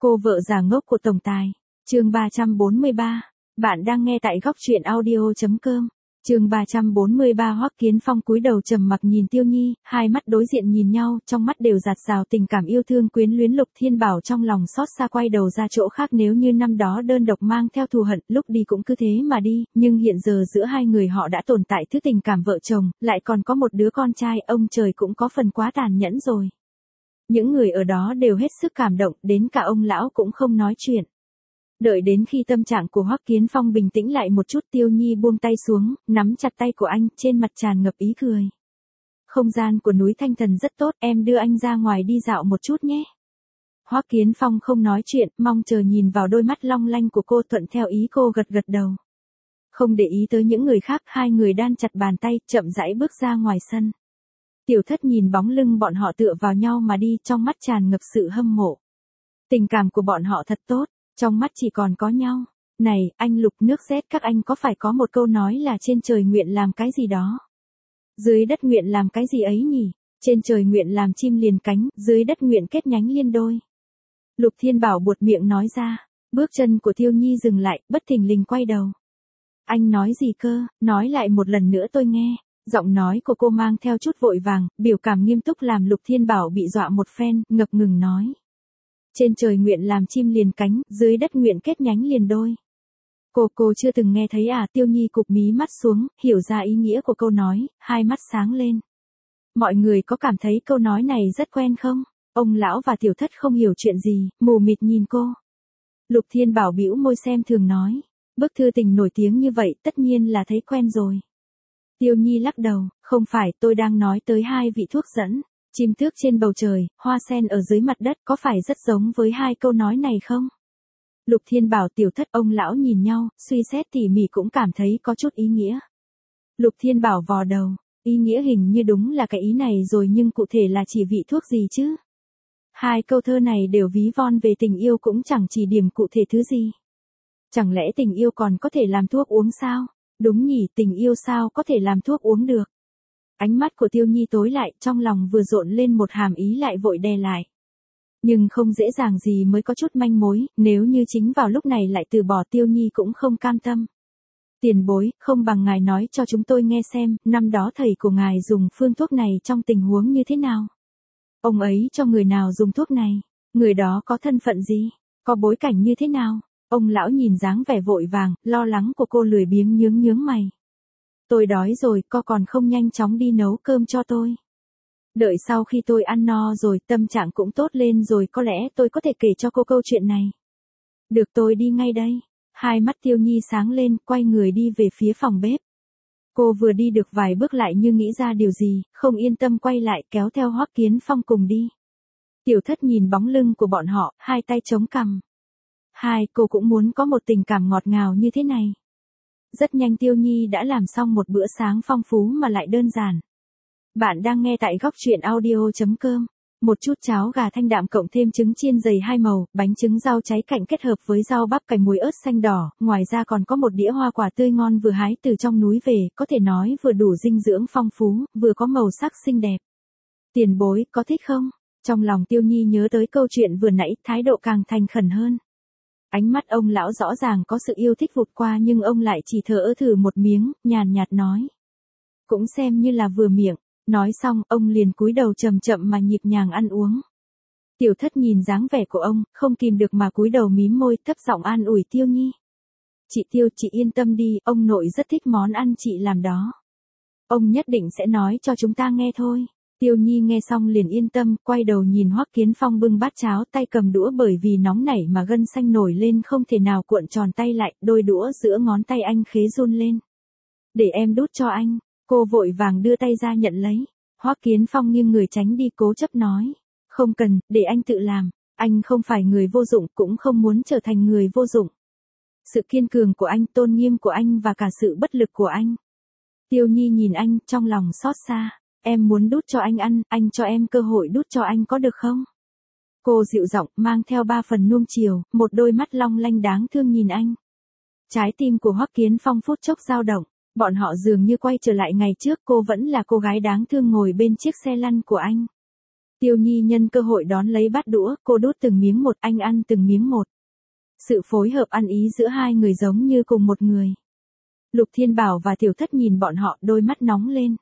Cô vợ già ngốc của tổng tài. Chương 343. Bạn đang nghe tại góc truyện audio.com. Chương 343. Hoắc Kiến Phong cúi đầu trầm mặc nhìn Tiêu Nhi, hai mắt đối diện nhìn nhau, trong mắt đều dạt dào tình cảm yêu thương quyến luyến. Lục Thiên Bảo trong lòng xót xa quay đầu ra chỗ khác, nếu như năm đó đơn độc mang theo thù hận, lúc đi cũng cứ thế mà đi, nhưng hiện giờ giữa hai người họ đã tồn tại thứ tình cảm vợ chồng, lại còn có một đứa con trai, ông trời cũng có phần quá tàn nhẫn rồi. Những người ở đó đều hết sức cảm động, đến cả ông lão cũng không nói chuyện. Đợi đến khi tâm trạng của Hoắc Kiến Phong bình tĩnh lại một chút, Tiêu Nhi buông tay xuống, nắm chặt tay của anh, trên mặt tràn ngập ý cười. Không gian của núi Thanh Thần rất tốt, em đưa anh ra ngoài đi dạo một chút nhé. Hoắc Kiến Phong không nói chuyện, mong chờ nhìn vào đôi mắt long lanh của cô, thuận theo ý cô gật gật đầu. Không để ý tới những người khác, hai người đan chặt bàn tay, chậm rãi bước ra ngoài sân. Tiểu Thất nhìn bóng lưng bọn họ tựa vào nhau mà đi, trong mắt tràn ngập sự hâm mộ. Tình cảm của bọn họ thật tốt, trong mắt chỉ còn có nhau. Này, anh Lục, nước rét các anh có phải có một câu nói là trên trời nguyện làm cái gì đó? Dưới đất nguyện làm cái gì ấy nhỉ? Trên trời nguyện làm chim liền cánh, dưới đất nguyện kết nhánh liên đôi. Lục Thiên Bảo buột miệng nói ra, bước chân của Tiêu Nhi dừng lại, bất thình lình quay đầu. Anh nói gì cơ, nói lại một lần nữa tôi nghe. Giọng nói của cô mang theo chút vội vàng, biểu cảm nghiêm túc làm Lục Thiên Bảo bị dọa một phen, ngập ngừng nói. Trên trời nguyện làm chim liền cánh, dưới đất nguyện kết nhánh liền đôi. Cô chưa từng nghe thấy à? Tiêu Nhi cụp mí mắt xuống, hiểu ra ý nghĩa của câu nói, hai mắt sáng lên. Mọi người có cảm thấy câu nói này rất quen không? Ông lão và Tiểu Thất không hiểu chuyện gì, mù mịt nhìn cô. Lục Thiên Bảo bĩu môi xem thường nói, bức thư tình nổi tiếng như vậy tất nhiên là thấy quen rồi. Tiêu Nhi lắc đầu, không phải, tôi đang nói tới hai vị thuốc dẫn. Chim tước trên bầu trời, hoa sen ở dưới mặt đất, có phải rất giống với hai câu nói này không? Lục Thiên Bảo, Tiểu Thất, ông lão nhìn nhau, suy xét tỉ mỉ cũng cảm thấy có chút ý nghĩa. Lục Thiên Bảo vò đầu, ý nghĩa hình như đúng là cái ý này rồi, nhưng cụ thể là chỉ vị thuốc gì chứ? Hai câu thơ này đều ví von về tình yêu, cũng chẳng chỉ điểm cụ thể thứ gì. Chẳng lẽ tình yêu còn có thể làm thuốc uống sao? Đúng nhỉ, tình yêu sao có thể làm thuốc uống được? Ánh mắt của Tiêu Nhi tối lại, trong lòng vừa rộn lên một hàm ý lại vội đè lại. Nhưng không dễ dàng gì mới có chút manh mối, nếu như chính vào lúc này lại từ bỏ, Tiêu Nhi cũng không cam tâm. Tiền bối, không bằng ngài nói cho chúng tôi nghe xem, năm đó thầy của ngài dùng phương thuốc này trong tình huống như thế nào? Ông ấy cho người nào dùng thuốc này? Người đó có thân phận gì? Có bối cảnh như thế nào? Ông lão nhìn dáng vẻ vội vàng, lo lắng của cô, lười biếng nhướng mày. Tôi đói rồi, co còn không nhanh chóng đi nấu cơm cho tôi. Đợi sau khi tôi ăn no rồi, tâm trạng cũng tốt lên rồi, có lẽ tôi có thể kể cho cô câu chuyện này. Được, tôi đi ngay đây. Hai mắt Tiêu Nhi sáng lên, quay người đi về phía phòng bếp. Cô vừa đi được vài bước lại như nghĩ ra điều gì, không yên tâm quay lại, kéo theo Hoắc Kiến Phong cùng đi. Tiểu Thất nhìn bóng lưng của bọn họ, hai tay chống cằm. Cô cũng muốn có một tình cảm ngọt ngào như thế này. Rất nhanh Tiêu Nhi đã làm xong một bữa sáng phong phú mà lại đơn giản. Bạn đang nghe tại góc truyện audio.com. Một chút cháo gà thanh đạm cộng thêm trứng chiên dày hai màu, bánh trứng rau cháy cạnh kết hợp với rau bắp cải muối ớt xanh đỏ, ngoài ra còn có một đĩa hoa quả tươi ngon vừa hái từ trong núi về, có thể nói vừa đủ dinh dưỡng phong phú, vừa có màu sắc xinh đẹp. Tiền bối, có thích không? Trong lòng Tiêu Nhi nhớ tới câu chuyện vừa nãy, thái độ càng thành khẩn hơn. Ánh mắt ông lão rõ ràng có sự yêu thích vụt qua, nhưng ông lại chỉ thở thử một miếng, nhàn nhạt nói. Cũng xem như là vừa miệng. Nói xong, ông liền cúi đầu chậm chậm mà nhịp nhàng ăn uống. Tiểu Thất nhìn dáng vẻ của ông, không kìm được mà cúi đầu mím môi, thấp giọng an ủi Tiêu Nhi. Chị Tiêu, chị yên tâm đi, ông nội rất thích món ăn chị làm đó. Ông nhất định sẽ nói cho chúng ta nghe thôi. Tiêu Nhi nghe xong liền yên tâm, quay đầu nhìn Hoắc Kiến Phong bưng bát cháo, tay cầm đũa bởi vì nóng nảy mà gân xanh nổi lên, không thể nào cuộn tròn tay lại, đôi đũa giữa ngón tay anh khế run lên. Để em đút cho anh. Cô vội vàng đưa tay ra nhận lấy. Hoắc Kiến Phong nghiêng người tránh đi, cố chấp nói. Không cần, để anh tự làm. Anh không phải người vô dụng, cũng không muốn trở thành người vô dụng. Sự kiên cường của anh, tôn nghiêm của anh và cả sự bất lực của anh. Tiêu Nhi nhìn anh, trong lòng xót xa. Em muốn đút cho anh ăn, anh cho em cơ hội đút cho anh có được không? Cô dịu giọng, mang theo ba phần nuông chiều, một đôi mắt long lanh đáng thương nhìn anh. Trái tim của Hoắc Kiến Phong phút chốc dao động. Bọn họ dường như quay trở lại ngày trước, cô vẫn là cô gái đáng thương ngồi bên chiếc xe lăn của anh. Tiêu Nhi nhân cơ hội đón lấy bát đũa, cô đút từng miếng một, anh ăn từng miếng một. Sự phối hợp ăn ý giữa hai người giống như cùng một người. Lục Thiên Bảo và Tiểu Thất nhìn bọn họ, đôi mắt nóng lên.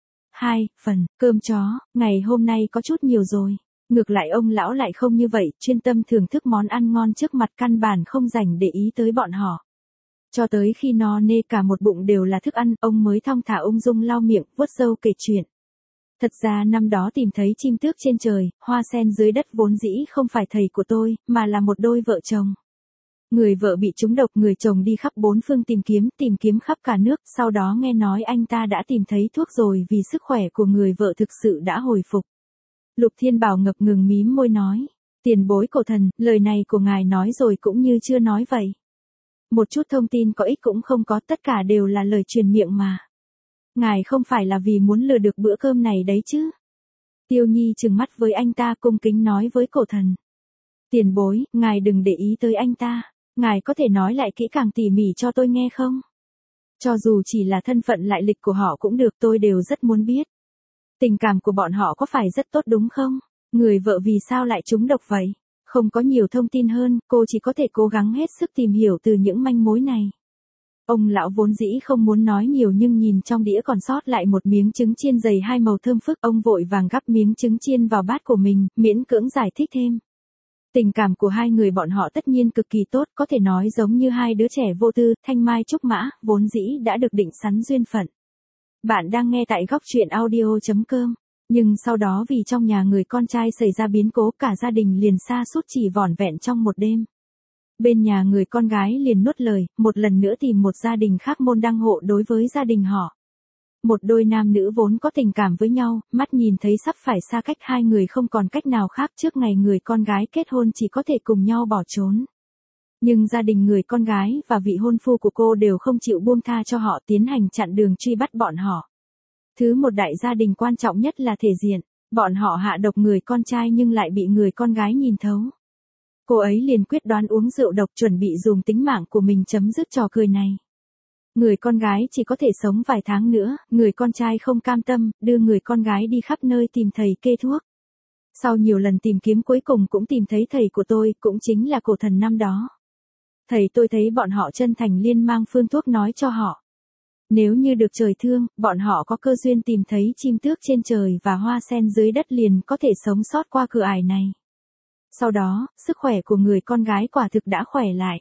2 phần, cơm chó, ngày hôm nay có chút nhiều rồi. Ngược lại ông lão lại không như vậy, chuyên tâm thưởng thức món ăn ngon trước mặt, căn bản không rảnh để ý tới bọn họ. Cho tới khi no nê cả một bụng đều là thức ăn, ông mới thong thả ung dung lau miệng, vuốt râu kể chuyện. Thật ra năm đó tìm thấy chim tước trên trời, hoa sen dưới đất vốn dĩ không phải thầy của tôi, mà là một đôi vợ chồng. Người vợ bị trúng độc, người chồng đi khắp bốn phương tìm kiếm khắp cả nước, sau đó nghe nói anh ta đã tìm thấy thuốc rồi vì sức khỏe của người vợ thực sự đã hồi phục. Lục Thiên Bảo ngập ngừng mím môi nói, tiền bối cổ thần, lời này của ngài nói rồi cũng như chưa nói vậy. Một chút thông tin có ích cũng không có, tất cả đều là lời truyền miệng mà. Ngài không phải là vì muốn lừa được bữa cơm này đấy chứ? Tiêu Nhi trừng mắt với anh ta cung kính nói với cổ thần. Tiền bối, ngài đừng để ý tới anh ta. Ngài có thể nói lại kỹ càng tỉ mỉ cho tôi nghe không? Cho dù chỉ là thân phận lại lịch của họ cũng được, tôi đều rất muốn biết. Tình cảm của bọn họ có phải rất tốt đúng không? Người vợ vì sao lại trúng độc vậy? Không có nhiều thông tin hơn, cô chỉ có thể cố gắng hết sức tìm hiểu từ những manh mối này. Ông lão vốn dĩ không muốn nói nhiều nhưng nhìn trong đĩa còn sót lại một miếng trứng chiên dày hai màu thơm phức, ông vội vàng gắp miếng trứng chiên vào bát của mình, miễn cưỡng giải thích thêm. Tình cảm của hai người bọn họ tất nhiên cực kỳ tốt, có thể nói giống như hai đứa trẻ vô tư, thanh mai trúc mã, vốn dĩ đã được định sẵn duyên phận. Bạn đang nghe tại góc truyện audio.com. Nhưng sau đó vì trong nhà người con trai xảy ra biến cố, cả gia đình liền sa sút chỉ vỏn vẹn trong một đêm. Bên nhà người con gái liền nuốt lời, một lần nữa tìm một gia đình khác môn đăng hộ đối với gia đình họ. Một đôi nam nữ vốn có tình cảm với nhau, mắt nhìn thấy sắp phải xa cách, hai người không còn cách nào khác, trước ngày người con gái kết hôn chỉ có thể cùng nhau bỏ trốn. Nhưng gia đình người con gái và vị hôn phu của cô đều không chịu buông tha cho họ, tiến hành chặn đường truy bắt bọn họ. Thứ một đại gia đình quan trọng nhất là thể diện, bọn họ hạ độc người con trai nhưng lại bị người con gái nhìn thấu. Cô ấy liền quyết đoán uống rượu độc, chuẩn bị dùng tính mạng của mình chấm dứt trò cười này. Người con gái chỉ có thể sống vài tháng nữa, người con trai không cam tâm, đưa người con gái đi khắp nơi tìm thầy kê thuốc. Sau nhiều lần tìm kiếm cuối cùng cũng tìm thấy thầy của tôi, cũng chính là cổ thần năm đó. Thầy tôi thấy bọn họ chân thành liên mang phương thuốc nói cho họ. Nếu như được trời thương, bọn họ có cơ duyên tìm thấy chim tước trên trời và hoa sen dưới đất liền có thể sống sót qua cửa ải này. Sau đó, sức khỏe của người con gái quả thực đã khỏe lại.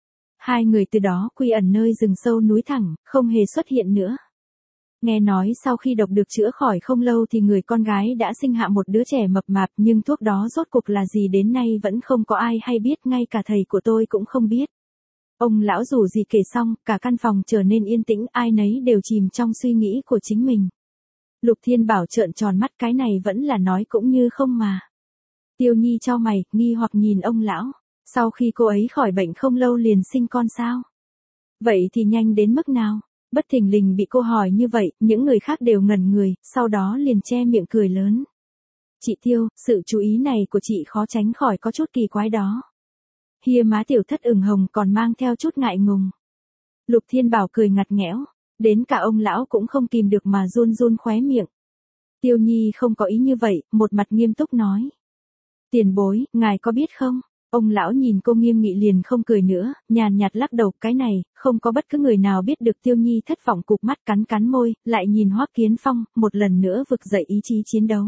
Hai người từ đó quy ẩn nơi rừng sâu núi thẳm, không hề xuất hiện nữa. Nghe nói sau khi độc được chữa khỏi không lâu thì người con gái đã sinh hạ một đứa trẻ mập mạp, nhưng thuốc đó rốt cuộc là gì đến nay vẫn không có ai hay biết, ngay cả thầy của tôi cũng không biết. Ông lão dù gì kể xong, cả căn phòng trở nên yên tĩnh, ai nấy đều chìm trong suy nghĩ của chính mình. Lục Thiên Bảo trợn tròn mắt, cái này vẫn là nói cũng như không mà. Tiêu Nhi chau mày, nghi hoặc nhìn ông lão. Sau khi cô ấy khỏi bệnh không lâu liền sinh con sao? Vậy thì nhanh đến mức nào? Bất thình lình bị cô hỏi như vậy, những người khác đều ngẩn người, sau đó liền che miệng cười lớn. Chị Tiêu, sự chú ý này của chị khó tránh khỏi có chút kỳ quái đó. Hia má Tiểu Thất ửng hồng còn mang theo chút ngại ngùng. Lục Thiên Bảo cười ngặt nghẽo, đến cả ông lão cũng không kìm được mà run run khóe miệng. Tiêu Nhi không có ý như vậy, một mặt nghiêm túc nói. Tiền bối, ngài có biết không? Ông lão nhìn cô nghiêm nghị liền không cười nữa, nhàn nhạt lắc đầu, cái này, không có bất cứ người nào biết được. Tiêu Nhi thất vọng cụp mắt cắn môi, lại nhìn Hoắc Kiến Phong, một lần nữa vực dậy ý chí chiến đấu.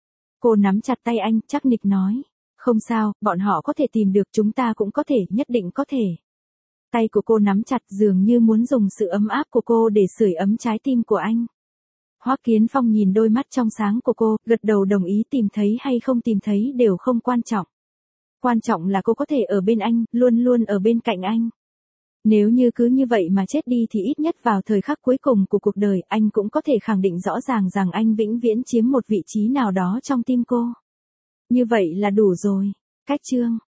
Cô nắm chặt tay anh, chắc nịch nói. Không sao, bọn họ có thể tìm được, chúng ta cũng có thể, nhất định có thể. Tay của cô nắm chặt dường như muốn dùng sự ấm áp của cô để sưởi ấm trái tim của anh. Hoắc Kiến Phong nhìn đôi mắt trong sáng của cô, gật đầu đồng ý, tìm thấy hay không tìm thấy đều không quan trọng. Quan trọng là cô có thể ở bên anh, luôn luôn ở bên cạnh anh. Nếu như cứ như vậy mà chết đi thì ít nhất vào thời khắc cuối cùng của cuộc đời, anh cũng có thể khẳng định rõ ràng rằng anh vĩnh viễn chiếm một vị trí nào đó trong tim cô. Như vậy là đủ rồi. Cách chương